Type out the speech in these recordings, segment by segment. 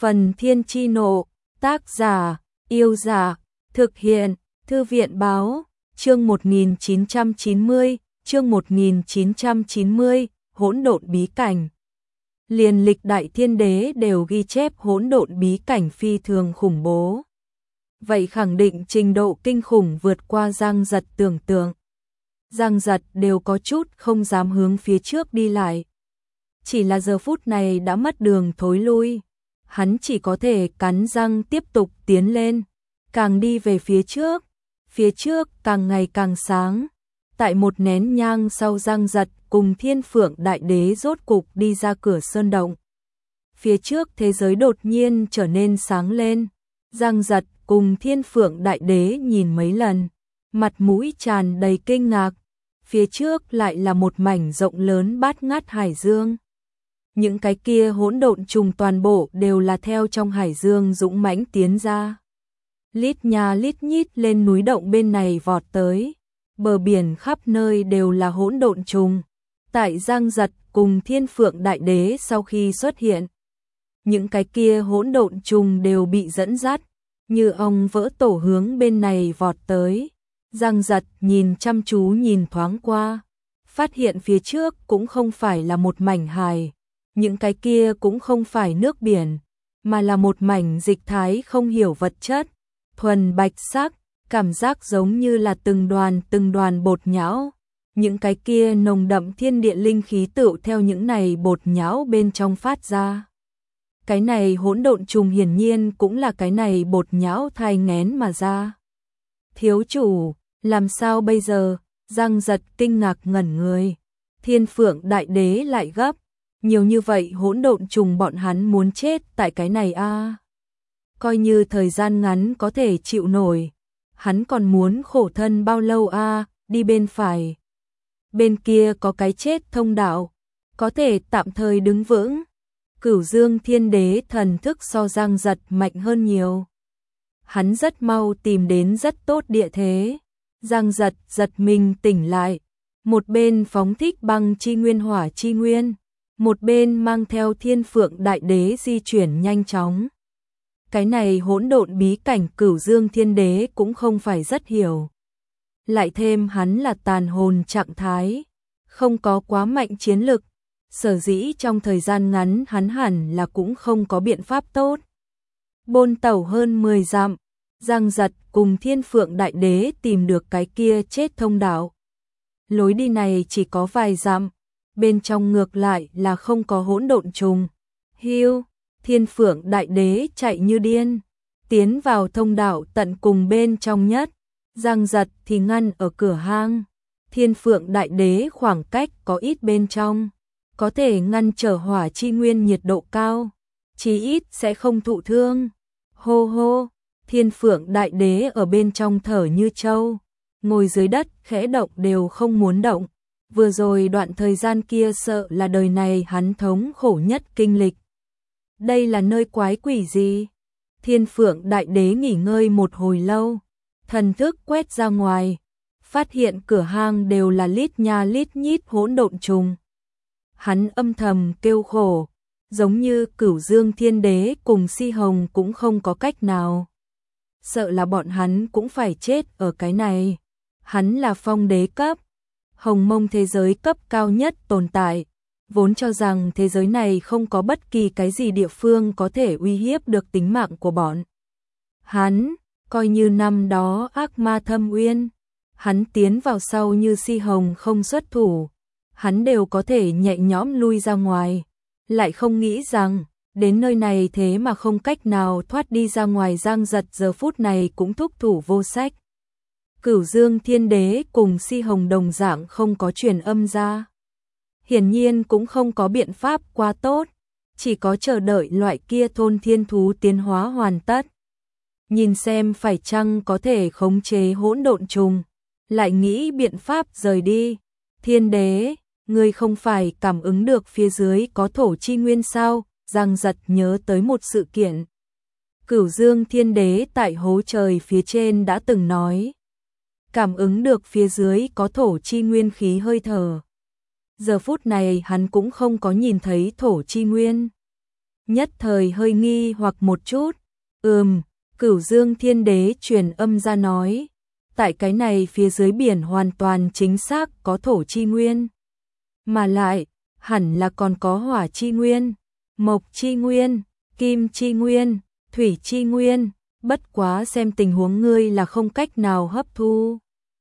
Phần Thiên Chi Nộ, tác giả, Yêu Giả, thực hiện, Thư viện Báo, chương 1990, hỗn độn bí cảnh. Liền lịch đại thiên đế đều ghi chép hỗn độn bí cảnh phi thường khủng bố. Vậy khẳng định trình độ kinh khủng vượt qua Giang Giật tưởng tượng. Giang Giật đều có chút không dám hướng phía trước đi lại. Chỉ là giờ phút này đã mất đường thối lui. Hắn chỉ có thể cắn răng tiếp tục tiến lên. Càng đi về phía trước càng ngày càng sáng. Tại một nén nhang sau, Giang Giật cùng Thiên Phượng Đại Đế rốt cục đi ra cửa sơn động. Phía trước thế giới đột nhiên trở nên sáng lên. Giang Giật cùng Thiên Phượng Đại Đế nhìn mấy lần, mặt mũi tràn đầy kinh ngạc. Phía trước lại là một mảnh rộng lớn bát ngát hải dương. Những cái kia hỗn độn trùng toàn bộ đều là theo trong hải dương dũng mãnh tiến ra. Lít nha lít nhít lên núi động bên này vọt tới. Bờ biển khắp nơi đều là hỗn độn trùng. Tại Giang Giật cùng Thiên Phượng Đại Đế sau khi xuất hiện, những cái kia hỗn độn trùng đều bị dẫn dắt, như ong vỡ tổ hướng bên này vọt tới. Giang Giật nhìn chăm chú nhìn thoáng qua, phát hiện phía trước cũng không phải là một mảnh hải, những cái kia cũng không phải nước biển, mà là một mảnh dịch thái không hiểu vật chất, thuần bạch sắc, cảm giác giống như là từng đoàn bột nhão. Những cái kia nồng đậm thiên địa linh khí tựu theo những này bột nhão bên trong phát ra. Cái này hỗn độn trùng hiển nhiên cũng là cái này bột nhão thai nghén mà ra. Thiếu chủ, làm sao bây giờ? Giang Giật kinh ngạc ngẩn người. Thiên Phượng Đại Đế lại gấp. Nhiều như vậy hỗn độn trùng, bọn hắn muốn chết tại cái này a. Coi như thời gian ngắn có thể chịu nổi, hắn còn muốn khổ thân bao lâu a? Đi bên phải. Bên kia có cái chết thông đạo, có thể tạm thời đứng vững. Cửu Dương Thiên Đế thần thức so Giang Giật mạnh hơn nhiều. Hắn rất mau tìm đến rất tốt địa thế. Giang Giật giật mình tỉnh lại, một bên phóng thích băng chi nguyên hỏa chi nguyên, một bên mang theo Thiên Phượng Đại Đế di chuyển nhanh chóng. Cái này hỗn độn bí cảnh Cửu Dương Thiên Đế cũng không phải rất hiểu. Lại thêm hắn là tàn hồn trạng thái, không có quá mạnh chiến lực, sở dĩ trong thời gian ngắn hắn hẳn là cũng không có biện pháp tốt. Bôn tẩu hơn 10 dặm, Giang Giật cùng Thiên Phượng Đại Đế tìm được cái kia chết thông đạo. Lối đi này chỉ có vài dặm, bên trong ngược lại là không có hỗn độn trùng. Hiu, Thiên Phượng Đại Đế chạy như điên, tiến vào thông đạo tận cùng bên trong nhất. Giang Giật thì ngăn ở cửa hang. Thiên Phượng Đại Đế khoảng cách có ít bên trong, có thể ngăn trở hỏa chi nguyên nhiệt độ cao, chí ít sẽ không thụ thương. Hô hô, Thiên Phượng Đại Đế ở bên trong thở như trâu, ngồi dưới đất khẽ động đều không muốn động. Vừa rồi đoạn thời gian kia sợ là đời này hắn thống khổ nhất kinh lịch. Đây là nơi quái quỷ gì? Thiên Phượng Đại Đế nghỉ ngơi một hồi lâu, thần thức quét ra ngoài, phát hiện cửa hang đều là lít nha lít nhít hỗn độn trùng. Hắn âm thầm kêu khổ, giống như Cửu Dương Thiên Đế cùng Si Hồng cũng không có cách nào. Sợ là bọn hắn cũng phải chết ở cái này. Hắn là phong đế cấp, hồng mông thế giới cấp cao nhất tồn tại, vốn cho rằng thế giới này không có bất kỳ cái gì địa phương có thể uy hiếp được tính mạng của bọn hắn. Coi như năm đó ác ma thâm uyên, hắn tiến vào sau như Si Hồng không xuất thủ, hắn đều có thể nhẹ nhõm lui ra ngoài. Lại không nghĩ rằng, đến nơi này thế mà không cách nào thoát đi ra ngoài. Giang Giật giờ phút này cũng thúc thủ vô sách. Cửu Dương Thiên Đế cùng Si Hồng đồng dạng không có truyền âm ra. Hiển nhiên cũng không có biện pháp quá tốt, chỉ có chờ đợi loại kia thôn thiên thú tiến hóa hoàn tất. Nhìn xem phải chăng có thể khống chế hỗn độn trùng, lại nghĩ biện pháp rời đi. Thiên Đế, ngươi không phải cảm ứng được phía dưới có thổ chi nguyên sao? Giang Giật nhớ tới một sự kiện. Cửu Dương Thiên Đế tại hố trời phía trên đã từng nói, cảm ứng được phía dưới có thổ chi nguyên khí hơi thở. Giờ phút này hắn cũng không có nhìn thấy thổ chi nguyên. nhất thời hơi nghi hoặc một chút. Cửu Dương Thiên Đế truyền âm ra nói, tại cái này phía dưới biển hoàn toàn chính xác có thổ chi nguyên, mà lại hẳn là còn có hỏa chi nguyên, mộc chi nguyên, kim chi nguyên, thủy chi nguyên, bất quá xem tình huống ngươi là không cách nào hấp thu.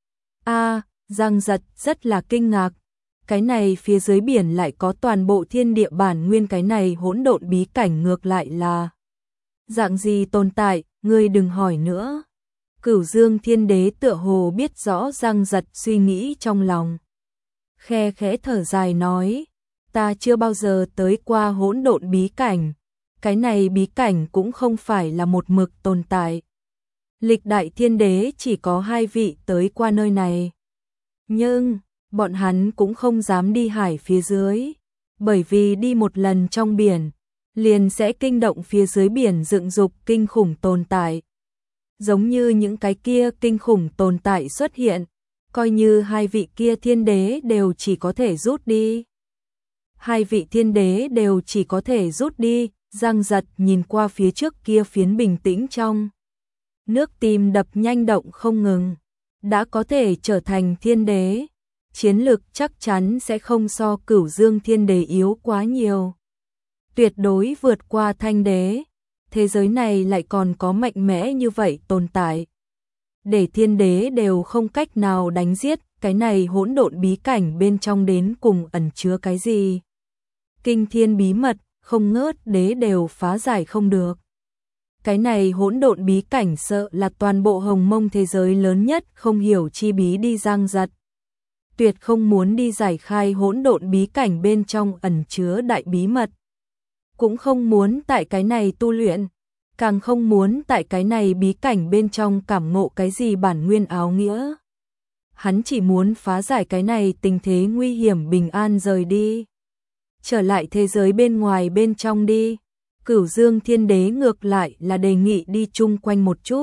Giang Giật rất là kinh ngạc, cái này phía dưới biển lại có toàn bộ thiên địa bản nguyên, cái này hỗn độn bí cảnh ngược lại là dạng gì tồn tại, ngươi đừng hỏi nữa. Cửu Dương Thiên Đế tựa hồ biết rõ Giang Giật suy nghĩ trong lòng. Khe khẽ thở dài nói, ta chưa bao giờ tới qua hỗn độn bí cảnh, cái này bí cảnh cũng không phải là một mực tồn tại. Lịch đại thiên đế chỉ có 2 vị tới qua nơi này. Nhưng, bọn hắn cũng không dám đi hải phía dưới, bởi vì đi một lần trong biển, liền sẽ kinh động phía dưới biển dựng dục kinh khủng tồn tại. Giống như những cái kia kinh khủng tồn tại xuất hiện, coi như 2 vị kia thiên đế đều chỉ có thể rút đi. 2 vị thiên đế đều chỉ có thể rút đi, Giang Giật nhìn qua phía trước kia phiến bình tĩnh trong nước, tim đập nhanh động không ngừng. Đã có thể trở thành thiên đế, chiến lực chắc chắn sẽ không so Cửu Dương Thiên Đế yếu quá nhiều. Tuyệt đối vượt qua Thanh Đế, thế giới này lại còn có mạnh mẽ như vậy tồn tại. Để thiên đế đều không cách nào đánh giết, cái này hỗn độn bí cảnh bên trong đến cùng ẩn chứa cái gì? Kinh thiên bí mật, không ngớt đế đều phá giải không được. Cái này hỗn độn bí cảnh sợ là toàn bộ Hồng Mông thế giới lớn nhất, không hiểu chi bí đi. Giang Giật tuyệt không muốn đi giải khai hỗn độn bí cảnh bên trong ẩn chứa đại bí mật, cũng không muốn tại cái này tu luyện, càng không muốn tại cái này bí cảnh bên trong cảm ngộ cái gì bản nguyên áo nghĩa. Hắn chỉ muốn phá giải cái này tình thế nguy hiểm, bình an rời đi, trở lại thế giới bên ngoài bên trong đi. Cửu Dương Thiên Đế ngược lại là đề nghị đi chung quanh một chút.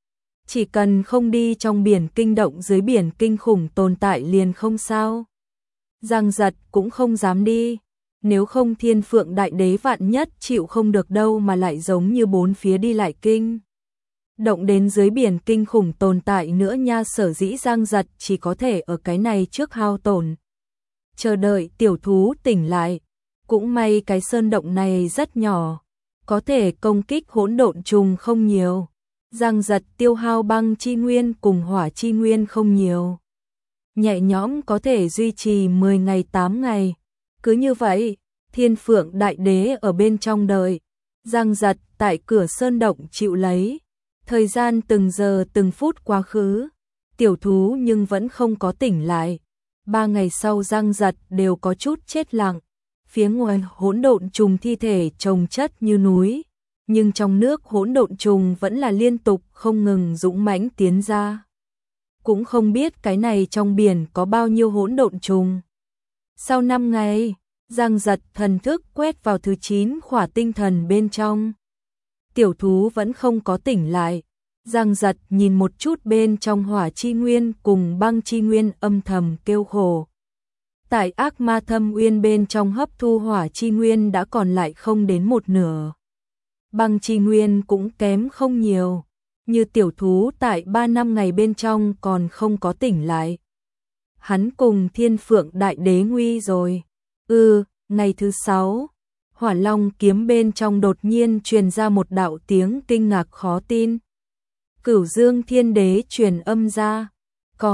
Chỉ cần không đi trong biển kinh động dưới biển kinh khủng tồn tại liền không sao. Giang Giật cũng không dám đi, nếu không Thiên Phượng Đại Đế vạn nhất chịu không được đâu mà lại giống như bốn phía đi lại kinh động đến dưới biển kinh khủng tồn tại nữa nha. Sở dĩ Giang Giật chỉ có thể ở cái này trước hao tổn, chờ đợi tiểu thú tỉnh lại. Cũng may cái sơn động này rất nhỏ, có thể công kích hỗn độn trùng không nhiều. Giang Giật tiêu hao băng chi nguyên cùng hỏa chi nguyên không nhiều, nhẹ nhõm có thể duy trì 10 ngày 8 ngày. Cứ như vậy, Thiên Phượng Đại Đế ở bên trong đợi, Giang Giật tại cửa sơn động chịu lấy. Thời gian từng giờ từng phút quá khứ, tiểu thú nhưng vẫn không có tỉnh lại. 3 ngày sau Giang Giật đều có chút chết lặng. Phía ngoài hỗn độn trùng thi thể chồng chất như núi, nhưng trong nước hỗn độn trùng vẫn là liên tục không ngừng dũng mãnh tiến ra. Cũng không biết cái này trong biển có bao nhiêu hỗn độn trùng. Sau 5 ngày, Giang Giật thần thức quét vào thứ 9 khỏa tinh thần bên trong. Tiểu thú vẫn không có tỉnh lại. Giang Giật nhìn một chút bên trong hỏa chi nguyên cùng băng chi nguyên, âm thầm kêu khổ. Tại ác ma thâm uyên bên trong hấp thu hỏa chi nguyên đã còn lại không đến một nửa. Băng chi nguyên cũng kém không nhiều, như tiểu thú tại 3 năm ngày bên trong còn không có tỉnh lại. Hắn cùng Thiên Phượng Đại Đế nguy rồi. Ngày thứ 6, Hỏa Long kiếm bên trong đột nhiên truyền ra một đạo tiếng kinh ngạc khó tin. Cửu Dương Thiên Đế truyền âm ra, có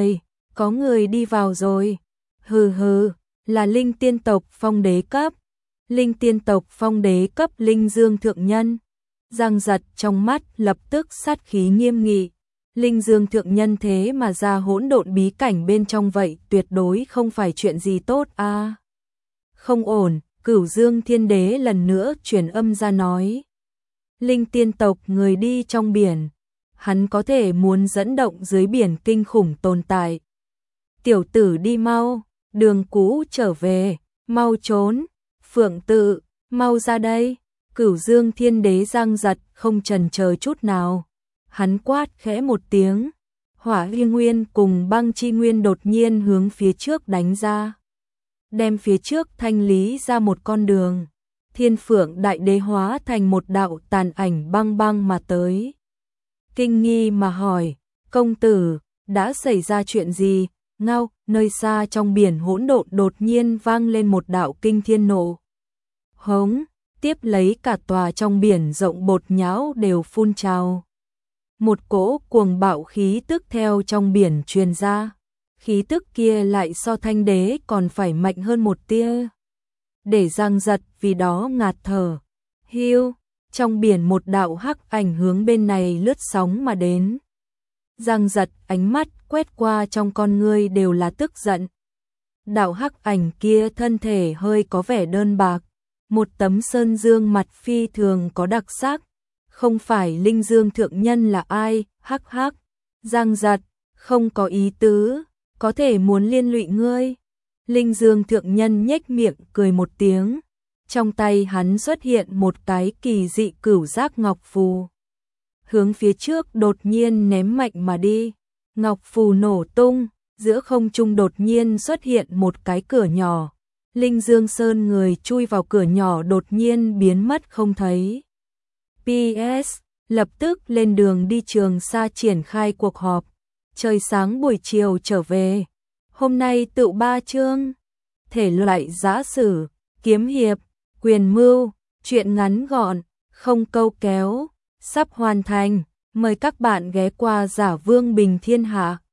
người đi vào rồi. Hừ, là Linh Tiên tộc Phong Đế cấp. Linh Tiên tộc Phong Đế cấp Linh Dương thượng nhân. Giang Giật trong mắt lập tức sát khí nghiêm nghị. Linh Dương thượng nhân thế mà ra hỗn độn bí cảnh bên trong vậy, tuyệt đối không phải chuyện gì tốt a. Không ổn, Cửu Dương Thiên Đế lần nữa truyền âm ra nói. Linh Tiên tộc người đi trong biển, hắn có thể muốn dẫn động dưới biển kinh khủng tồn tại. Tiểu tử đi mau, đường cũ trở về, mau trốn, Phượng Tự, mau ra đây. Cửu Dương Thiên Đế Giang Giật không chần chờ chút nào. Hắn quát khẽ một tiếng, hỏa y nguyên cùng băng chi nguyên đột nhiên hướng phía trước đánh ra. Đem phía trước thanh lý ra một con đường. Thiên Phượng Đại Đế hóa thành một đạo tàn ảnh băng băng mà tới. Kinh nghi mà hỏi, công tử, đã xảy ra chuyện gì? Ngao, nơi xa trong biển hỗn độn đột nhiên vang lên một đạo kinh thiên nộ hống, tiếp lấy cả tòa trong biển rộng bột nhão đều phun trào. Một cỗ cuồng bạo khí tức theo trong biển truyền ra, khí tức kia lại so Thanh Đế còn phải mạnh hơn một tia. Để Giang Giật vì đó ngạt thở. Hiu, trong biển một đạo hắc ảnh hướng bên này lướt sóng mà đến. Giang Giật ánh mắt quét qua trong con ngươi đều là tức giận. Đạo hắc ảnh kia thân thể hơi có vẻ đơn bạc, một tấm sơn dương mặt phi thường có đặc sắc, không phải Linh Dương thượng nhân là ai? Hắc hắc. Giang Giật không có ý tứ, có thể muốn liên lụy ngươi. Linh Dương thượng nhân nhếch miệng cười một tiếng, trong tay hắn xuất hiện một cái kỳ dị cửu giác ngọc phù, hướng phía trước đột nhiên ném mạnh mà đi. Ngọc phù nổ tung, giữa không trung đột nhiên xuất hiện một cái cửa nhỏ. Linh Dương Sơn người chui vào cửa nhỏ đột nhiên biến mất không thấy. PS, lập tức lên đường đi Trường Sa triển khai cuộc họp. Trời sáng buổi chiều trở về. Hôm nay tựu 3 chương. Thể loại giã sử, kiếm hiệp, quyền mưu, truyện ngắn gọn, không câu kéo, sắp hoàn thành. Mời các bạn ghé qua Giả Vương Bình Thiên Hạ.